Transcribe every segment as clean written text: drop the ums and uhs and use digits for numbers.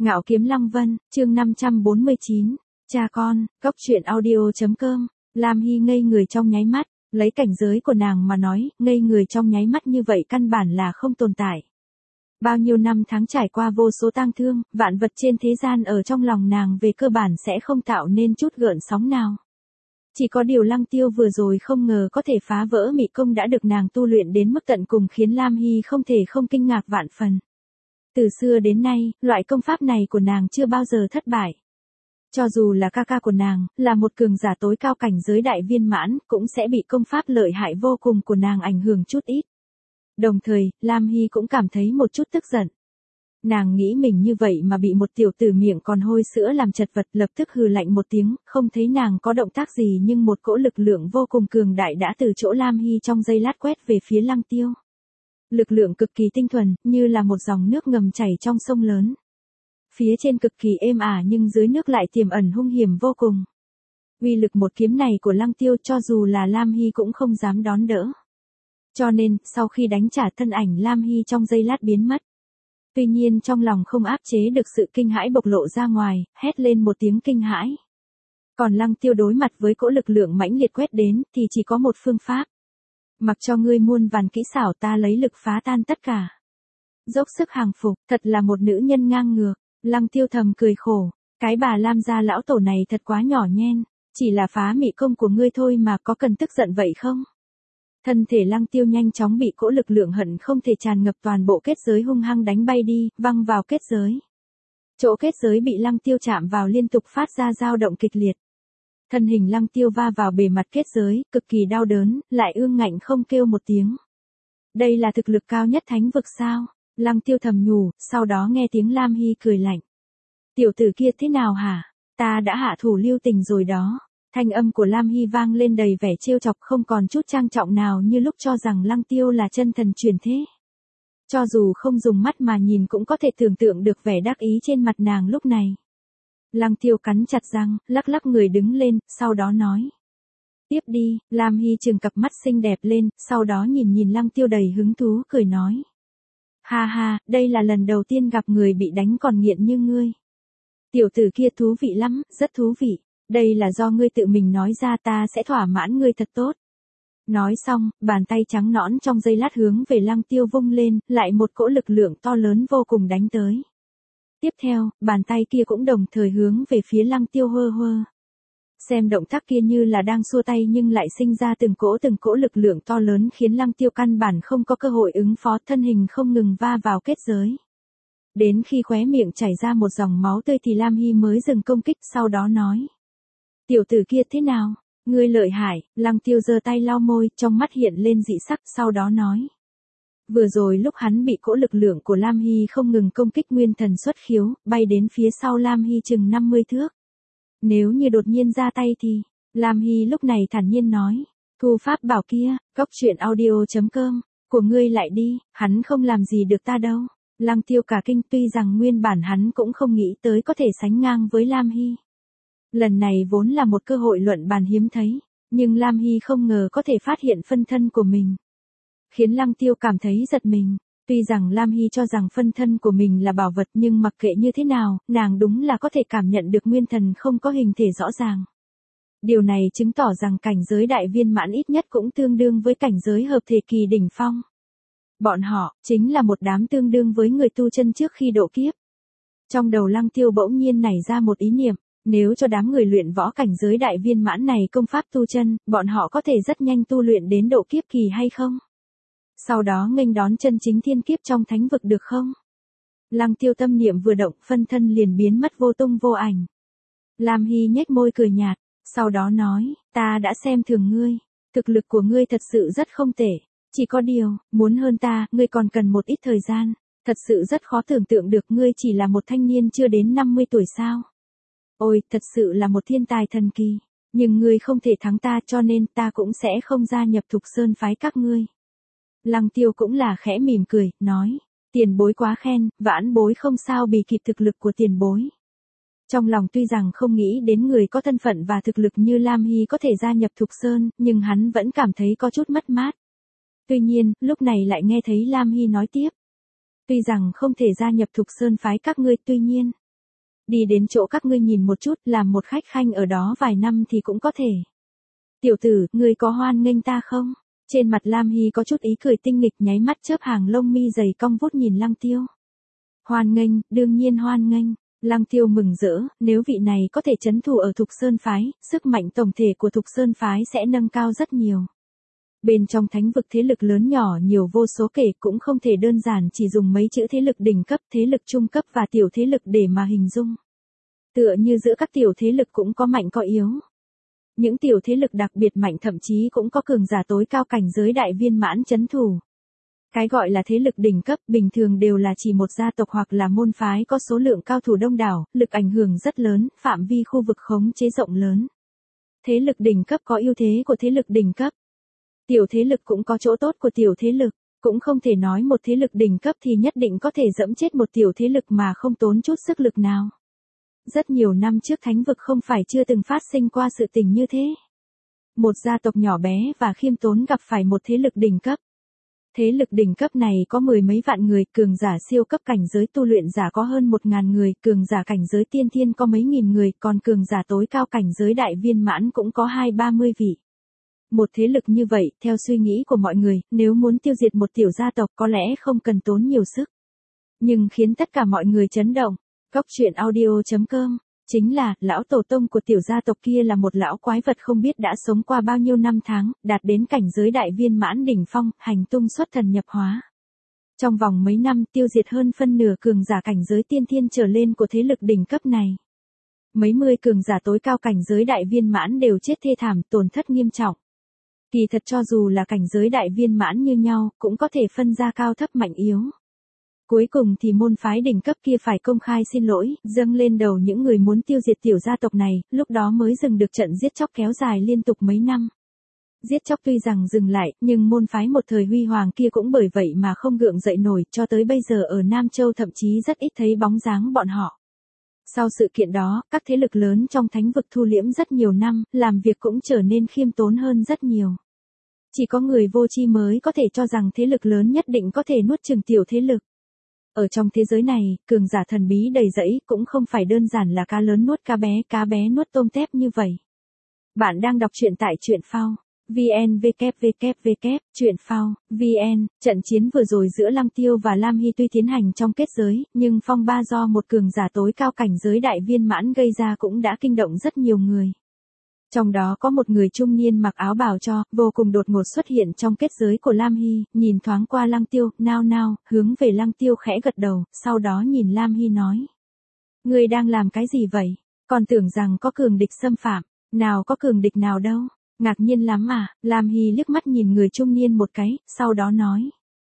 Ngạo Kiếm Lăng Vân, chương 549, cha con, góc truyện audio.com, Lam Hy ngây người trong nháy mắt, lấy cảnh giới của nàng mà nói, ngây người trong nháy mắt như vậy căn bản là không tồn tại. Bao nhiêu năm tháng trải qua vô số tang thương, vạn vật trên thế gian ở trong lòng nàng về cơ bản sẽ không tạo nên chút gợn sóng nào. Chỉ có điều Lăng Tiêu vừa rồi không ngờ có thể phá vỡ mị công đã được nàng tu luyện đến mức tận cùng khiến Lam Hy không thể không kinh ngạc vạn phần. Từ xưa đến nay, loại công pháp này của nàng chưa bao giờ thất bại. Cho dù là ca ca của nàng, là một cường giả tối cao cảnh giới đại viên mãn, cũng sẽ bị công pháp lợi hại vô cùng của nàng ảnh hưởng chút ít. Đồng thời, Lam Hy cũng cảm thấy một chút tức giận. Nàng nghĩ mình như vậy mà bị một tiểu tử miệng còn hôi sữa làm chật vật, lập tức hừ lạnh một tiếng, không thấy nàng có động tác gì nhưng một cỗ lực lượng vô cùng cường đại đã từ chỗ Lam Hy trong giây lát quét về phía Lăng Tiêu. Lực lượng cực kỳ tinh thuần, như là một dòng nước ngầm chảy trong sông lớn. Phía trên cực kỳ êm ả nhưng dưới nước lại tiềm ẩn hung hiểm vô cùng. Uy lực một kiếm này của Lăng Tiêu cho dù là Lam Hy cũng không dám đón đỡ. Cho nên, sau khi đánh trả thân ảnh Lam Hy trong giây lát biến mất. Tuy nhiên trong lòng không áp chế được sự kinh hãi bộc lộ ra ngoài, hét lên một tiếng kinh hãi. Còn Lăng Tiêu đối mặt với cỗ lực lượng mãnh liệt quét đến thì chỉ có một phương pháp. Mặc cho ngươi muôn vàn kỹ xảo, ta lấy lực phá tan tất cả. Dốc sức hàng phục, thật là một nữ nhân ngang ngược. Lăng Tiêu thầm cười khổ, cái bà Lam gia lão tổ này thật quá nhỏ nhen, chỉ là phá mị công của ngươi thôi mà có cần tức giận vậy không? Thân thể Lăng Tiêu nhanh chóng bị cỗ lực lượng hận không thể tràn ngập toàn bộ kết giới hung hăng đánh bay đi, văng vào kết giới. Chỗ kết giới bị Lăng Tiêu chạm vào liên tục phát ra dao động kịch liệt. Thân hình Lăng Tiêu va vào bề mặt kết giới, cực kỳ đau đớn, lại ương ngạnh không kêu một tiếng. Đây là thực lực cao nhất thánh vực sao? Lăng Tiêu thầm nhủ, sau đó nghe tiếng Lam Hy cười lạnh. Tiểu tử kia thế nào hả? Ta đã hạ thủ lưu tình rồi đó. Thanh âm của Lam Hy vang lên đầy vẻ trêu chọc, không còn chút trang trọng nào như lúc cho rằng Lăng Tiêu là chân thần truyền thế. Cho dù không dùng mắt mà nhìn cũng có thể tưởng tượng được vẻ đắc ý trên mặt nàng lúc này. Lăng Tiêu cắn chặt răng, lắc lắc người đứng lên, sau đó nói. Tiếp đi. Lam Hy trừng cặp mắt xinh đẹp lên, sau đó nhìn Lăng Tiêu đầy hứng thú cười nói. Ha ha, đây là lần đầu tiên gặp người bị đánh còn nghiện như ngươi. Tiểu tử kia thú vị lắm, rất thú vị. Đây là do ngươi tự mình nói ra, ta sẽ thỏa mãn ngươi thật tốt. Nói xong, bàn tay trắng nõn trong giây lát hướng về Lăng Tiêu vung lên, lại một cỗ lực lượng to lớn vô cùng đánh tới. Tiếp theo, bàn tay kia cũng đồng thời hướng về phía Lăng Tiêu hơ hơ. Xem động tác kia như là đang xua tay nhưng lại sinh ra từng cỗ lực lượng to lớn khiến Lăng Tiêu căn bản không có cơ hội ứng phó, thân hình không ngừng va vào kết giới. Đến khi khóe miệng chảy ra một dòng máu tươi thì Lam Hy mới dừng công kích, sau đó nói. Tiểu tử kia thế nào? Ngươi lợi hại. Lăng Tiêu giơ tay lau môi, trong mắt hiện lên dị sắc, sau đó nói. Vừa rồi lúc hắn bị cỗ lực lượng của Lam Hy không ngừng công kích, nguyên thần xuất khiếu, bay đến phía sau Lam Hy chừng 50 thước. Nếu như đột nhiên ra tay thì, Lam Hy lúc này thản nhiên nói. Thu pháp bảo kia, góc truyện audio.com, của ngươi lại đi, hắn không làm gì được ta đâu. Lăng Tiêu cả kinh, tuy rằng nguyên bản hắn cũng không nghĩ tới có thể sánh ngang với Lam Hy. Lần này vốn là một cơ hội luận bàn hiếm thấy, nhưng Lam Hy không ngờ có thể phát hiện phân thân của mình. Khiến Lăng Tiêu cảm thấy giật mình. Tuy rằng Lam Hy cho rằng phân thân của mình là bảo vật nhưng mặc kệ như thế nào, nàng đúng là có thể cảm nhận được nguyên thần không có hình thể rõ ràng. Điều này chứng tỏ rằng cảnh giới đại viên mãn ít nhất cũng tương đương với cảnh giới hợp thể kỳ đỉnh phong. Bọn họ, chính là một đám tương đương với người tu chân trước khi độ kiếp. Trong đầu Lăng Tiêu bỗng nhiên nảy ra một ý niệm, nếu cho đám người luyện võ cảnh giới đại viên mãn này công pháp tu chân, bọn họ có thể rất nhanh tu luyện đến độ kiếp kỳ hay không? Sau đó nghênh đón chân chính thiên kiếp trong thánh vực được không? Lăng Tiêu tâm niệm vừa động, phân thân liền biến mất vô tung vô ảnh. Lam Hy nhếch môi cười nhạt, sau đó nói, ta đã xem thường ngươi, thực lực của ngươi thật sự rất không tệ, chỉ có điều, muốn hơn ta, ngươi còn cần một ít thời gian, thật sự rất khó tưởng tượng được ngươi chỉ là một thanh niên chưa đến 50 tuổi sao. Ôi, thật sự là một thiên tài thần kỳ, nhưng ngươi không thể thắng ta cho nên ta cũng sẽ không gia nhập Thục Sơn phái các ngươi. Lăng Tiêu cũng là khẽ mỉm cười, nói, tiền bối quá khen, vãn bối không sao bì kịp thực lực của tiền bối. Trong lòng tuy rằng không nghĩ đến người có thân phận và thực lực như Lam Hy có thể gia nhập Thục Sơn, nhưng hắn vẫn cảm thấy có chút mất mát. Tuy nhiên, lúc này lại nghe thấy Lam Hy nói tiếp. Tuy rằng không thể gia nhập Thục Sơn phái các ngươi, tuy nhiên, Đi đến chỗ các ngươi nhìn một chút, làm một khách khanh ở đó vài năm thì cũng có thể. Tiểu tử, ngươi có hoan nghênh ta không? Trên mặt Lam Hy có chút ý cười tinh nghịch, nháy mắt chớp hàng lông mi dày cong vút nhìn Lăng Tiêu. Hoan nghênh, đương nhiên hoan nghênh. Lăng Tiêu mừng rỡ, nếu vị này có thể trấn thủ ở Thục Sơn Phái, sức mạnh tổng thể của Thục Sơn Phái sẽ nâng cao rất nhiều. Bên trong thánh vực thế lực lớn nhỏ nhiều vô số kể, cũng không thể đơn giản chỉ dùng mấy chữ thế lực đỉnh cấp, thế lực trung cấp và tiểu thế lực để mà hình dung. Tựa như giữa các tiểu thế lực cũng có mạnh có yếu. Những tiểu thế lực đặc biệt mạnh thậm chí cũng có cường giả tối cao cảnh giới đại viên mãn trấn thủ. Cái gọi là thế lực đỉnh cấp bình thường đều là chỉ một gia tộc hoặc là môn phái có số lượng cao thủ đông đảo, lực ảnh hưởng rất lớn, phạm vi khu vực khống chế rộng lớn. Thế lực đỉnh cấp có ưu thế của thế lực đỉnh cấp. Tiểu thế lực cũng có chỗ tốt của tiểu thế lực, cũng không thể nói một thế lực đỉnh cấp thì nhất định có thể dẫm chết một tiểu thế lực mà không tốn chút sức lực nào. Rất nhiều năm trước thánh vực không phải chưa từng phát sinh qua sự tình như thế. Một gia tộc nhỏ bé và khiêm tốn gặp phải một thế lực đỉnh cấp. Thế lực đỉnh cấp này có mười mấy vạn người, cường giả siêu cấp cảnh giới tu luyện giả có hơn 1.000 người, cường giả cảnh giới tiên thiên có mấy nghìn người, còn cường giả tối cao cảnh giới đại viên mãn cũng có 20-30 vị. Một thế lực như vậy, theo suy nghĩ của mọi người, nếu muốn tiêu diệt một tiểu gia tộc có lẽ không cần tốn nhiều sức. Nhưng khiến tất cả mọi người chấn động, Góc Truyện Audio.com, chính là, lão tổ tông của tiểu gia tộc kia là một lão quái vật không biết đã sống qua bao nhiêu năm tháng, đạt đến cảnh giới đại viên mãn đỉnh phong, hành tung xuất thần nhập hóa. Trong vòng mấy năm tiêu diệt hơn phân nửa cường giả cảnh giới tiên thiên trở lên của thế lực đỉnh cấp này. Mấy mươi cường giả tối cao cảnh giới đại viên mãn đều chết thê thảm, tổn thất nghiêm trọng. Kỳ thật cho dù là cảnh giới đại viên mãn như nhau, cũng có thể phân ra cao thấp mạnh yếu. Cuối cùng thì môn phái đỉnh cấp kia phải công khai xin lỗi, dâng lên đầu những người muốn tiêu diệt tiểu gia tộc này, lúc đó mới dừng được trận giết chóc kéo dài liên tục mấy năm. Giết chóc tuy rằng dừng lại, nhưng môn phái một thời huy hoàng kia cũng bởi vậy mà không gượng dậy nổi, cho tới bây giờ ở Nam Châu thậm chí rất ít thấy bóng dáng bọn họ. Sau sự kiện đó, các thế lực lớn trong thánh vực thu liễm rất nhiều năm, làm việc cũng trở nên khiêm tốn hơn rất nhiều. Chỉ có người vô tri mới có thể cho rằng thế lực lớn nhất định có thể nuốt chửng tiểu thế lực. Ở trong thế giới này, cường giả thần bí đầy rẫy cũng không phải đơn giản là cá lớn nuốt cá bé nuốt tôm tép như vậy. Bạn đang đọc truyện tại truyện phao. VN truyện phao, VN, trận chiến vừa rồi giữa Lăng Tiêu và Lam Hy tuy tiến hành trong kết giới, nhưng phong ba do một cường giả tối cao cảnh giới đại viên mãn gây ra cũng đã kinh động rất nhiều người. Trong đó có một người trung niên mặc áo bào cho, vô cùng đột ngột xuất hiện trong kết giới của Lam Hy, nhìn thoáng qua Lăng Tiêu, nao, hướng về Lăng Tiêu khẽ gật đầu, sau đó nhìn Lam Hy nói. Ngươi đang làm cái gì vậy? Còn tưởng rằng có cường địch xâm phạm, nào có cường địch nào đâu. Ngạc nhiên lắm à, Lam Hy liếc mắt nhìn người trung niên một cái, sau đó nói.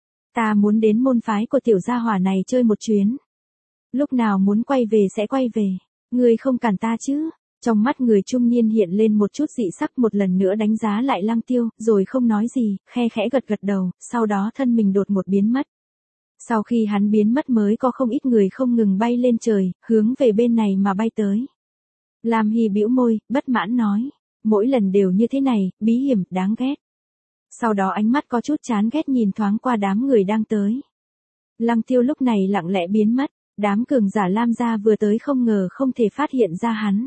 Ta muốn đến môn phái của tiểu gia hỏa này chơi một chuyến. Lúc nào muốn quay về sẽ quay về, ngươi không cản ta chứ. Trong mắt người trung niên hiện lên một chút dị sắc, một lần nữa đánh giá lại Lăng Tiêu, rồi không nói gì, khe khẽ gật đầu, sau đó thân mình đột ngột biến mất. Sau khi hắn biến mất mới có không ít người không ngừng bay lên trời, hướng về bên này mà bay tới. Lam Hy bĩu môi, bất mãn nói. Mỗi lần đều như thế này, bí hiểm, đáng ghét. Sau đó ánh mắt có chút chán ghét nhìn thoáng qua đám người đang tới. Lăng Tiêu lúc này lặng lẽ biến mất, đám cường giả Lam gia vừa tới không ngờ không thể phát hiện ra hắn.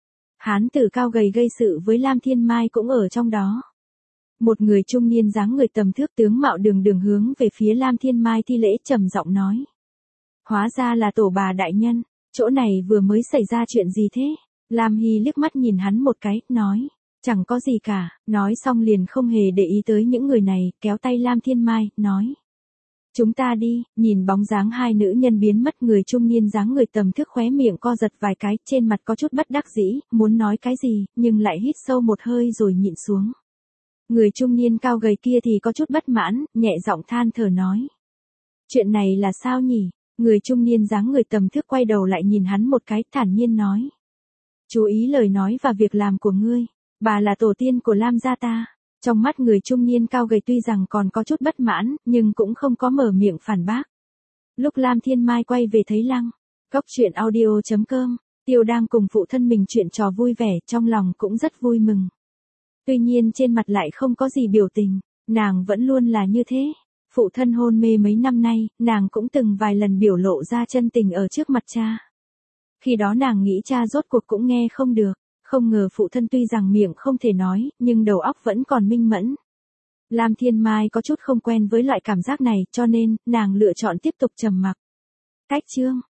Hán tử cao gầy gây sự với Lam Thiên Mai cũng ở trong đó. Một người trung niên dáng người tầm thước tướng mạo đường hướng về phía Lam Thiên Mai thi lễ trầm giọng nói. Hóa ra là tổ bà đại nhân, chỗ này vừa mới xảy ra chuyện gì thế? Lam Hy liếc mắt nhìn hắn một cái, nói, chẳng có gì cả, nói xong liền không hề để ý tới những người này, kéo tay Lam Thiên Mai, nói. Chúng ta đi, nhìn bóng dáng hai nữ nhân biến mất, người trung niên dáng người tầm thước khóe miệng co giật vài cái, trên mặt có chút bất đắc dĩ, muốn nói cái gì, nhưng lại hít sâu một hơi rồi nhịn xuống. Người trung niên cao gầy kia thì có chút bất mãn, nhẹ giọng than thở nói. Chuyện này là sao nhỉ? Người trung niên dáng người tầm thước quay đầu lại nhìn hắn một cái, thản nhiên nói. Chú ý lời nói và việc làm của ngươi, bà là tổ tiên của Lam gia ta. Trong mắt người trung niên cao gầy tuy rằng còn có chút bất mãn, nhưng cũng không có mở miệng phản bác. Lúc Lam Thiên Mai quay về thấy Lăng, Góc Truyện Audio.com, Tiêu đang cùng phụ thân mình chuyện trò vui vẻ, trong lòng cũng rất vui mừng. Tuy nhiên trên mặt lại không có gì biểu tình, nàng vẫn luôn là như thế. Phụ thân hôn mê mấy năm nay, nàng cũng từng vài lần biểu lộ ra chân tình ở trước mặt cha. Khi đó nàng nghĩ cha rốt cuộc cũng nghe không được, không ngờ phụ thân tuy rằng miệng không thể nói, nhưng đầu óc vẫn còn minh mẫn. Lam Thiên Mai có chút không quen với loại cảm giác này, cho nên, nàng lựa chọn tiếp tục trầm mặc. Cách chương